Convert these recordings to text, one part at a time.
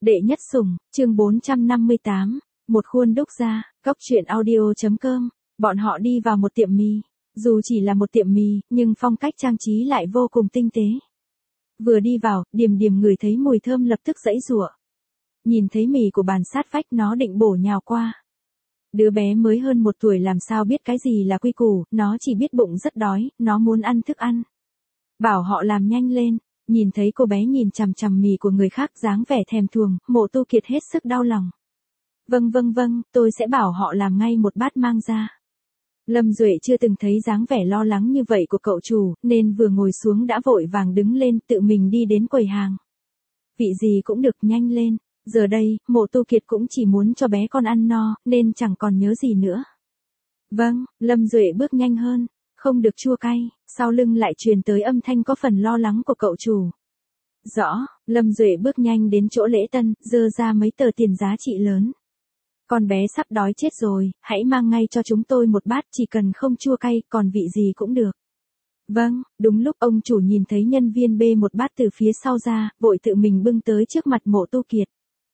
Đệ nhất sủng, chương 458, một khuôn đúc ra, góc truyện audio.com, bọn họ đi vào một tiệm mì. Dù chỉ là một tiệm mì, nhưng phong cách trang trí lại vô cùng tinh tế. Vừa đi vào, Điềm Điềm ngửi thấy mùi thơm lập tức giãy giụa. Nhìn thấy mì của bàn sát vách nó định bổ nhào qua. Đứa bé mới hơn 1 tuổi làm sao biết cái gì là quy củ, nó chỉ biết bụng rất đói, nó muốn ăn thức ăn. Bảo họ làm nhanh lên. Nhìn thấy cô bé nhìn chằm chằm mì của người khác dáng vẻ thèm thuồng, Mộ Tu Kiệt hết sức đau lòng. Vâng, tôi sẽ bảo họ làm ngay một bát mang ra. Lâm Duệ chưa từng thấy dáng vẻ lo lắng như vậy của cậu chủ, nên vừa ngồi xuống đã vội vàng đứng lên tự mình đi đến quầy hàng. Vị gì cũng được, nhanh lên. Giờ đây, Mộ Tu Kiệt cũng chỉ muốn cho bé con ăn no, nên chẳng còn nhớ gì nữa. Vâng, Lâm Duệ bước nhanh hơn. Không được chua cay, sau lưng lại truyền tới âm thanh có phần lo lắng của cậu chủ. Rõ, Lâm Duệ bước nhanh đến chỗ lễ tân, giơ ra mấy tờ tiền giá trị lớn. Con bé sắp đói chết rồi, hãy mang ngay cho chúng tôi một bát, chỉ cần không chua cay, còn vị gì cũng được. Vâng, đúng lúc ông chủ nhìn thấy nhân viên bê một bát từ phía sau ra, vội tự mình bưng tới trước mặt Mộ Tu Kiệt.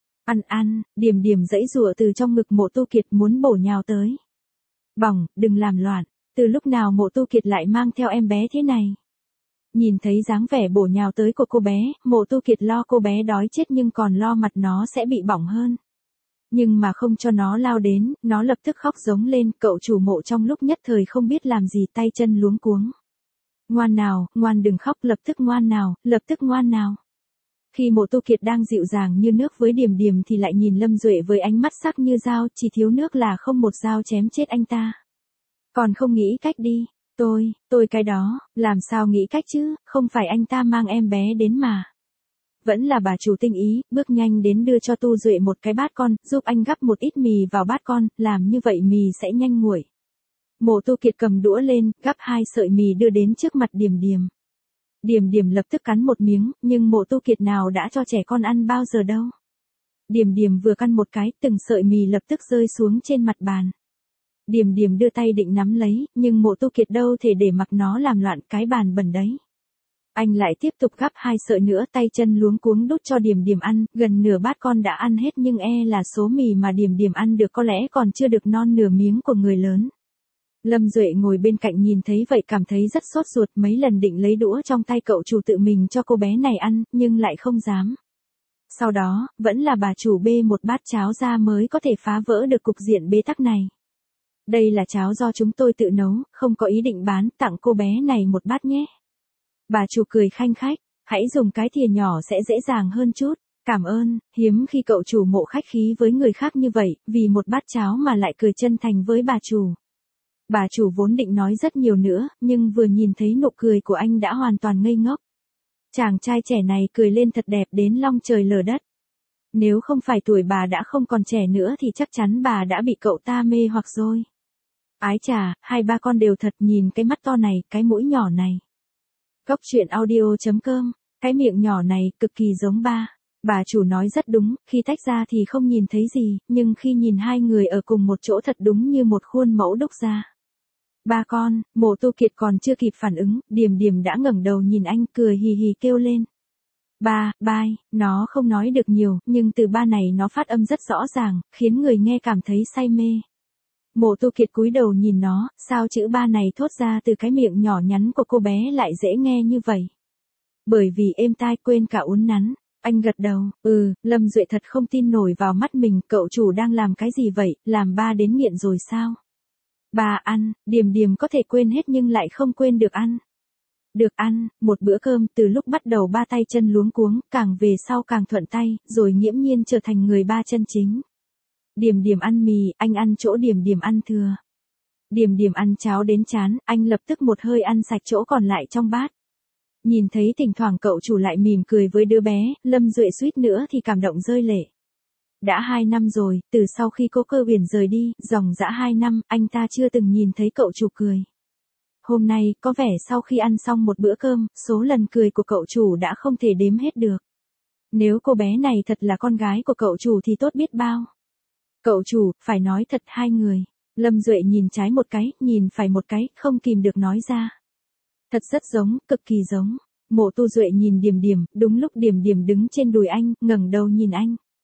Ăn, Điềm Điềm giãy giụa từ trong ngực Mộ Tu Kiệt muốn bổ nhào tới. Bỏng, đừng làm loạn. Từ lúc nào Mộ Tu Kiệt lại mang theo em bé thế này? Nhìn thấy dáng vẻ bổ nhào tới của cô bé, Mộ Tu Kiệt lo cô bé đói chết nhưng còn lo mặt nó sẽ bị bỏng hơn. Nhưng mà không cho nó lao đến, nó lập tức khóc giống lên, cậu chủ Mộ trong lúc nhất thời không biết làm gì, tay chân luống cuống. Ngoan nào, ngoan đừng khóc, lập tức ngoan nào, lập tức ngoan nào. Khi Mộ Tu Kiệt đang dịu dàng như nước với Điềm Điềm thì lại nhìn Lâm Duệ với ánh mắt sắc như dao, chỉ thiếu nước là không một dao chém chết anh ta. Còn không nghĩ cách đi, tôi cái đó, làm sao nghĩ cách chứ, không phải anh ta mang em bé đến mà. Vẫn là bà chủ tinh ý, bước nhanh đến đưa cho Tu Duệ một cái bát con, giúp anh gắp một ít mì vào bát con, làm như vậy mì sẽ nhanh nguội. Mộ Tu Kiệt cầm đũa lên, gắp 2 sợi mì đưa đến trước mặt Điềm Điềm. Điềm Điềm lập tức cắn một miếng, nhưng Mộ Tu Kiệt nào đã cho trẻ con ăn bao giờ đâu. Điềm Điềm vừa căn một cái, từng sợi mì lập tức rơi xuống trên mặt bàn. Điềm Điềm đưa tay định nắm lấy, nhưng Mộ Tu Kiệt đâu thể để mặc nó làm loạn, cái bàn bẩn đấy. Anh lại tiếp tục gắp 2 sợi nữa, tay chân luống cuống đút cho Điềm Điềm ăn, gần nửa bát con đã ăn hết nhưng là số mì mà Điềm Điềm ăn được có lẽ còn chưa được non nửa miếng của người lớn. Lâm Duệ ngồi bên cạnh nhìn thấy vậy cảm thấy rất sốt ruột, mấy lần định lấy đũa trong tay cậu chủ tự mình cho cô bé này ăn, nhưng lại không dám. Sau đó, vẫn là bà chủ bê một bát cháo ra mới có thể phá vỡ được cục diện bế tắc này. Đây là cháo do chúng tôi tự nấu, không có ý định bán, tặng cô bé này một bát nhé. Bà chủ cười khanh khách, hãy dùng cái thìa nhỏ sẽ dễ dàng hơn chút. Cảm ơn, hiếm khi cậu chủ Mộ khách khí với người khác như vậy, vì một bát cháo mà lại cười chân thành với bà chủ. Bà chủ vốn định nói rất nhiều nữa, nhưng vừa nhìn thấy nụ cười của anh đã hoàn toàn ngây ngốc. Chàng trai trẻ này cười lên thật đẹp đến long trời lở đất. Nếu không phải tuổi bà đã không còn trẻ nữa thì chắc chắn bà đã bị cậu ta mê hoặc rồi. Ái chà, 2-3 con đều thật, nhìn cái mắt to này, cái mũi nhỏ này. Góc truyện audio.com, cái miệng nhỏ này, cực kỳ giống ba. Bà chủ nói rất đúng, khi tách ra thì không nhìn thấy gì, nhưng khi nhìn hai người ở cùng một chỗ thật đúng như một khuôn mẫu đúc ra. Ba con, Mộ Tu Kiệt còn chưa kịp phản ứng, Điềm Điềm đã ngẩng đầu nhìn anh, cười hì hì kêu lên. Bye, nó không nói được nhiều, nhưng từ ba này nó phát âm rất rõ ràng, khiến người nghe cảm thấy say mê. Mộ Tu Kiệt cúi đầu nhìn nó, sao chữ ba này thốt ra từ cái miệng nhỏ nhắn của cô bé lại dễ nghe như vậy. Bởi vì êm tai quên cả uốn nắn, anh gật đầu, Lâm Duệ thật không tin nổi vào mắt mình, cậu chủ đang làm cái gì vậy, làm ba đến nghiện rồi sao? Ba ăn, Điềm Điềm có thể quên hết nhưng lại không quên được ăn. Được ăn, một bữa cơm, từ lúc bắt đầu ba tay chân luống cuống, càng về sau càng thuận tay, rồi nghiễm nhiên trở thành người ba chân chính. Điềm Điềm ăn mì, anh ăn chỗ Điềm Điềm ăn thừa. Điềm Điềm ăn cháo đến chán, anh lập tức một hơi ăn sạch chỗ còn lại trong bát. Nhìn thấy thỉnh thoảng cậu chủ lại mỉm cười với đứa bé, Lâm Duệ suýt nữa thì cảm động rơi lệ. Đã 2 năm rồi, từ sau khi cô Cơ Huyền rời đi, dòng dã 2 năm, anh ta chưa từng nhìn thấy cậu chủ cười. Hôm nay, có vẻ sau khi ăn xong một bữa cơm, số lần cười của cậu chủ đã không thể đếm hết được. Nếu cô bé này thật là con gái của cậu chủ thì tốt biết bao. Cậu chủ, phải nói thật hai người. Lâm Duệ nhìn trái một cái, nhìn phải một cái, không kìm được nói ra. Thật rất giống, cực kỳ giống. Mộ Tu Duệ nhìn Điềm Điềm, đúng lúc Điềm Điềm đứng trên đùi anh, ngẩng đầu nhìn anh.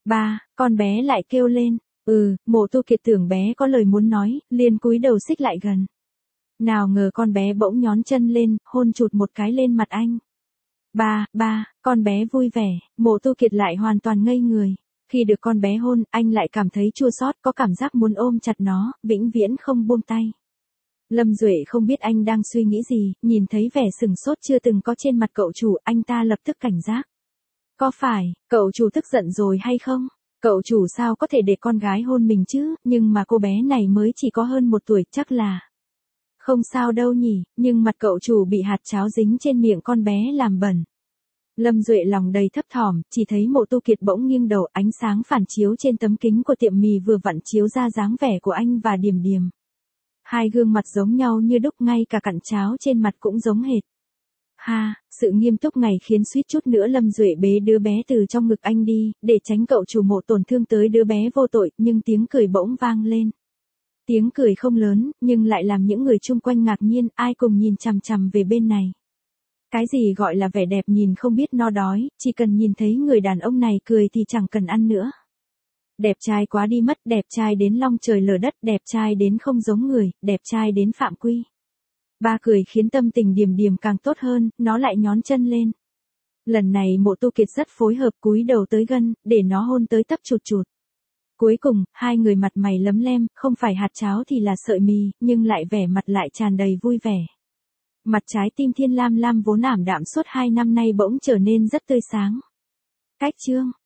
Ba, con bé lại kêu lên. Mộ Tu Kiệt tưởng bé có lời muốn nói, liền cúi đầu xích lại gần. Nào ngờ con bé bỗng nhón chân lên, hôn chụt một cái lên mặt anh. Ba, con bé vui vẻ, Mộ Tu Kiệt lại hoàn toàn ngây người. Khi được con bé hôn, anh lại cảm thấy chua xót, có cảm giác muốn ôm chặt nó, vĩnh viễn không buông tay. Lâm Duệ không biết anh đang suy nghĩ gì, nhìn thấy vẻ sừng sốt chưa từng có trên mặt cậu chủ, anh ta lập tức cảnh giác. Có phải, cậu chủ tức giận rồi hay không? Cậu chủ sao có thể để con gái hôn mình chứ, nhưng mà cô bé này mới chỉ có hơn 1 tuổi, chắc là... Không sao đâu nhỉ, nhưng mặt cậu chủ bị hạt cháo dính trên miệng con bé làm bẩn. Lâm Duệ lòng đầy thấp thỏm, chỉ thấy Mộ Tu Kiệt bỗng nghiêng đầu, ánh sáng phản chiếu trên tấm kính của tiệm mì vừa vặn chiếu ra dáng vẻ của anh và Điềm Điềm. Hai gương mặt giống nhau như đúc, ngay cả cặn cháo trên mặt cũng giống hệt. Sự nghiêm túc này khiến suýt chút nữa Lâm Duệ bế đứa bé từ trong ngực anh đi, để tránh cậu chủ Mộ tổn thương tới đứa bé vô tội, nhưng tiếng cười bỗng vang lên. Tiếng cười không lớn, nhưng lại làm những người chung quanh ngạc nhiên, ai cùng nhìn chằm chằm về bên này. Cái gì gọi là vẻ đẹp nhìn không biết no đói, chỉ cần nhìn thấy người đàn ông này cười thì chẳng cần ăn nữa. Đẹp trai quá đi mất, đẹp trai đến long trời lở đất, đẹp trai đến không giống người, đẹp trai đến phạm quy. Ba cười khiến tâm tình Điềm Điềm càng tốt hơn, nó lại nhón chân lên. Lần này Mộ Tu Kiệt rất phối hợp, cúi đầu tới gần, để nó hôn tới tấp chụt chụt. Cuối cùng, hai người mặt mày lấm lem, không phải hạt cháo thì là sợi mì, nhưng lại vẻ mặt lại tràn đầy vui vẻ. Mặt trái tim Thiên Lam Lam vốn ảm đạm suốt 2 năm nay bỗng trở nên rất tươi sáng. Cách chương